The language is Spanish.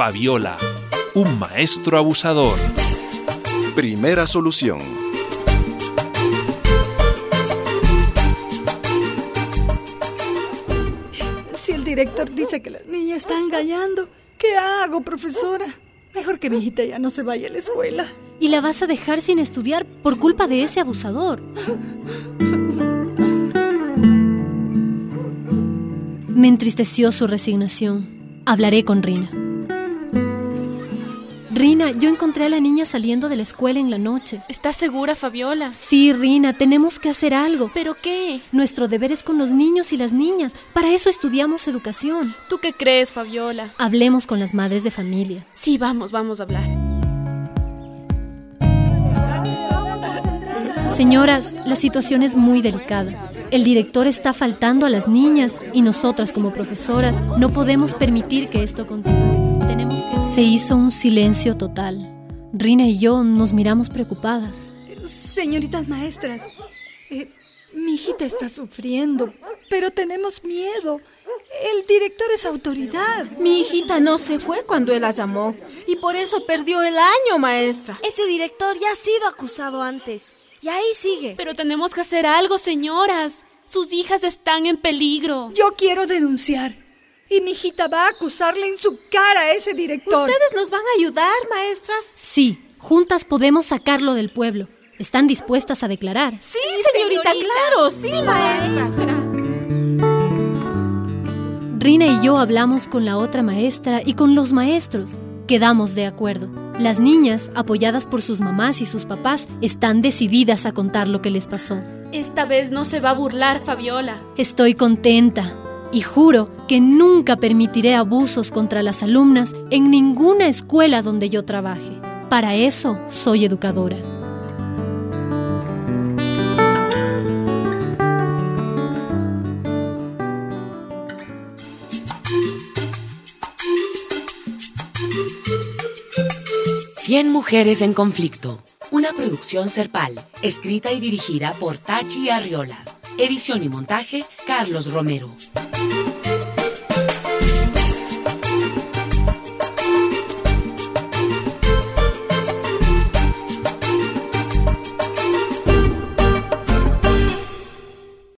Fabiola, un maestro abusador. Primera solución. Si el director dice que las niñas están engañando, ¿qué hago, profesora? Mejor que mi hijita ya no se vaya a la escuela. ¿Y la vas a dejar sin estudiar por culpa de ese abusador? Me entristeció su resignación. Hablaré con Rina. Rina, yo encontré a la niña saliendo de la escuela en la noche. ¿Estás segura, Fabiola? Sí, Rina, tenemos que hacer algo. ¿Pero qué? Nuestro deber es con los niños y las niñas. Para eso estudiamos educación. ¿Tú qué crees, Fabiola? Hablemos con las madres de familia. Sí, vamos a hablar. Señoras, la situación es muy delicada. El director está faltando a las niñas y nosotras como profesoras no podemos permitir que esto continúe. Se hizo un silencio total. Rina y yo nos miramos preocupadas. Señoritas maestras, mi hijita está sufriendo, pero tenemos miedo. El director es autoridad. Mi hijita no se fue cuando él la llamó y por eso perdió el año, maestra. Ese director ya ha sido acusado antes y ahí sigue. Pero tenemos que hacer algo, señoras. Sus hijas están en peligro. Yo quiero denunciar. Y mi hijita va a acusarle en su cara a ese director. ¿Ustedes nos van a ayudar, maestras? Sí, juntas podemos sacarlo del pueblo. ¿Están dispuestas a declarar? Sí, señorita, claro, sí, maestra. Rina y yo hablamos con la otra maestra y con los maestros. Quedamos de acuerdo. Las niñas, apoyadas por sus mamás y sus papás, están decididas a contar lo que les pasó. Esta vez no se va a burlar, Fabiola. Estoy contenta. Y juro que nunca permitiré abusos contra las alumnas en ninguna escuela donde yo trabaje. Para eso soy educadora. Cien mujeres en conflicto. Una producción Serpal, escrita y dirigida por Tachi Arriola. Edición y montaje, Carlos Romero.